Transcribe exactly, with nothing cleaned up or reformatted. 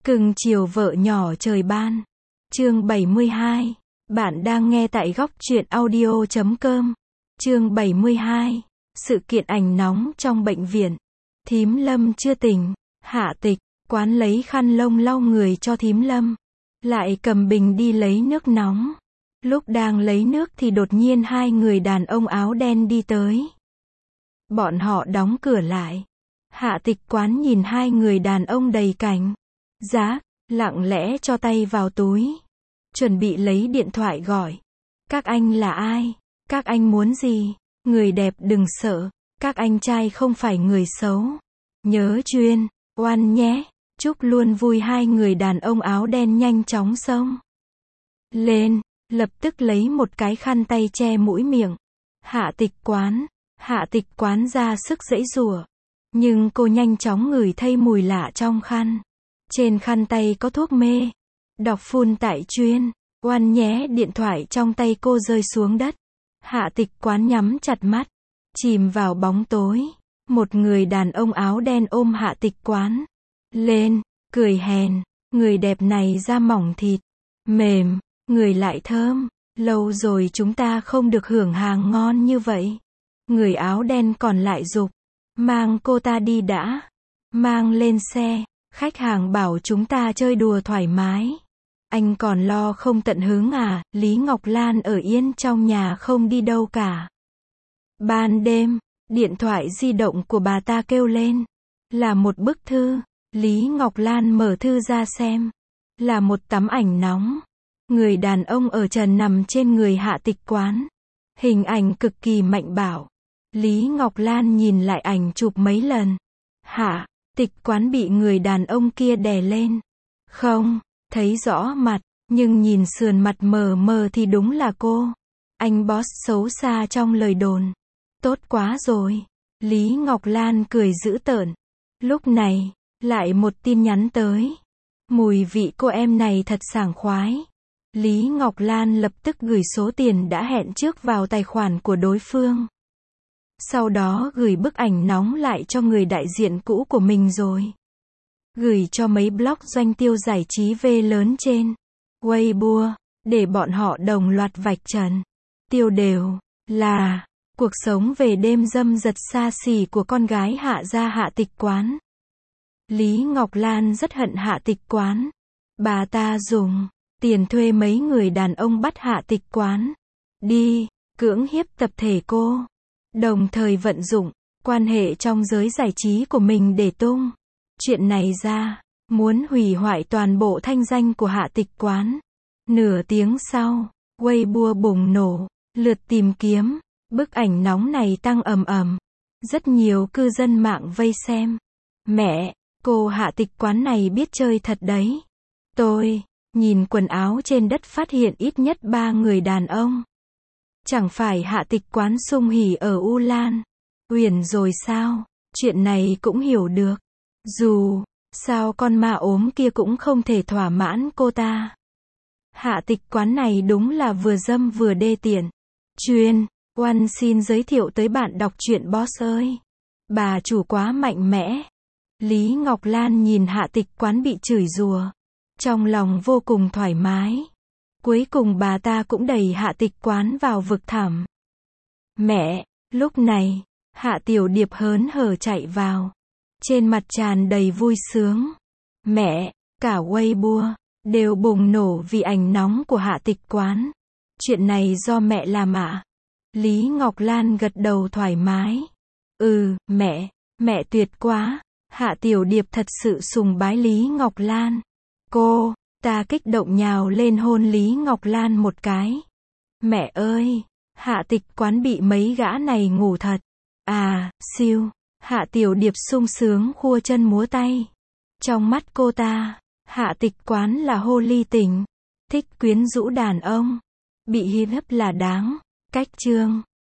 Cưng chiều vợ nhỏ trời ban. Chương bảy mươi hai. Bạn đang nghe tại góc truyện audio chấm com. Chương bảy mươi hai. Sự kiện ảnh nóng trong bệnh viện. Thím Lâm chưa tỉnh. Hạ Tịch Quán lấy khăn lông lau người cho thím Lâm. Lại cầm bình đi lấy nước nóng. Lúc đang lấy nước thì đột nhiên hai người đàn ông áo đen đi tới. Bọn họ đóng cửa lại. Hạ Tịch Quán nhìn hai người đàn ông đầy cảnh giác, lặng lẽ cho tay vào túi. Chuẩn bị lấy điện thoại gọi. Các anh là ai? Các anh muốn gì? Người đẹp đừng sợ. Các anh trai không phải người xấu. Nhớ chuyên, oan nhé. Chúc luôn vui. Hai người đàn ông áo đen nhanh chóng xông lên, lập tức lấy một cái khăn tay che mũi miệng. Hạ Tịch Quán. Hạ Tịch Quán ra sức giãy giụa. Nhưng cô nhanh chóng ngửi thấy mùi lạ trong khăn. Trên khăn tay có thuốc mê. Đọc phun tại chuyên, oan nhé. Điện thoại trong tay cô rơi xuống đất. Hạ Tịch Quán nhắm chặt mắt, chìm vào bóng tối. Một người đàn ông áo đen ôm Hạ Tịch Quán lên, cười hèn. Người đẹp này da mỏng thịt mềm, người lại thơm. Lâu rồi chúng ta không được hưởng hàng ngon như vậy. Người áo đen còn lại giục, mang cô ta đi đã. Mang lên xe. Khách hàng bảo chúng ta chơi đùa thoải mái. Anh còn lo không tận hứng à? Lý Ngọc Lan ở yên trong nhà không đi đâu cả. Ban đêm, điện thoại di động của bà ta kêu lên. Là một bức thư. Lý Ngọc Lan mở thư ra xem. Là một tấm ảnh nóng. Người đàn ông ở trần nằm trên người Hạ Tịch Quán. Hình ảnh cực kỳ mạnh bạo. Lý Ngọc Lan nhìn lại ảnh chụp mấy lần. Hạ Tịch Quán bị người đàn ông kia đè lên. Không thấy rõ mặt, nhưng nhìn sườn mặt mờ mờ thì đúng là cô. Anh boss xấu xa trong lời đồn. Tốt quá rồi. Lý Ngọc Lan cười dữ tợn. Lúc này, lại một tin nhắn tới. Mùi vị cô em này thật sảng khoái. Lý Ngọc Lan lập tức gửi số tiền đã hẹn trước vào tài khoản của đối phương. Sau đó gửi bức ảnh nóng lại cho người đại diện cũ của mình rồi. Gửi cho mấy blog doanh tiêu giải trí V lớn trên Weibo, để bọn họ đồng loạt vạch trần. Tiêu đều là cuộc sống về đêm dâm dật xa xỉ của con gái Hạ gia Hạ Tịch Quán. Lý Ngọc Lan rất hận Hạ Tịch Quán. Bà ta dùng tiền thuê mấy người đàn ông bắt Hạ Tịch Quán đi cưỡng hiếp tập thể cô. Đồng thời vận dụng quan hệ trong giới giải trí của mình để tung chuyện này ra, muốn hủy hoại toàn bộ thanh danh của Hạ Tịch Quán. Nửa tiếng sau, Weibo bùng nổ, lượt tìm kiếm, bức ảnh nóng này tăng ầm ầm. Rất nhiều cư dân mạng vây xem. Mẹ, cô Hạ Tịch Quán này biết chơi thật đấy. Tôi nhìn quần áo trên đất phát hiện ít nhất ba người đàn ông. Chẳng phải Hạ Tịch Quán sung hỉ ở U Lan Uyển rồi sao? Chuyện này cũng hiểu được. Dù sao con ma ốm kia cũng không thể thỏa mãn cô ta. Hạ Tịch Quán này đúng là vừa dâm vừa đê tiện. Chuyên, oan xin giới thiệu tới bạn đọc truyện boss ơi. Bà chủ quá mạnh mẽ. Lý Ngọc Lan nhìn Hạ Tịch Quán bị chửi rủa, trong lòng vô cùng thoải mái. Cuối cùng bà ta cũng đẩy Hạ Tịch Quán vào vực thẳm. Mẹ, lúc này, Hạ Tiểu Điệp hớn hở chạy vào. Trên mặt tràn đầy vui sướng. Mẹ, cả Weibo đều bùng nổ vì ảnh nóng của Hạ Tịch Quán. Chuyện này do mẹ làm ạ? À? Lý Ngọc Lan gật đầu thoải mái. Ừ, mẹ, mẹ tuyệt quá. Hạ Tiểu Điệp thật sự sùng bái Lý Ngọc Lan. Cô ta kích động nhào lên hôn Lý Ngọc Lan một cái. Mẹ ơi, Hạ Tịch Quán bị mấy gã này ngủ thật. À, siêu. Hạ Tiểu Điệp sung sướng khua chân múa tay. Trong mắt cô ta, Hạ Tịch Quán là hồ ly tình, thích quyến rũ đàn ông, bị hiếp là đáng. Cách chương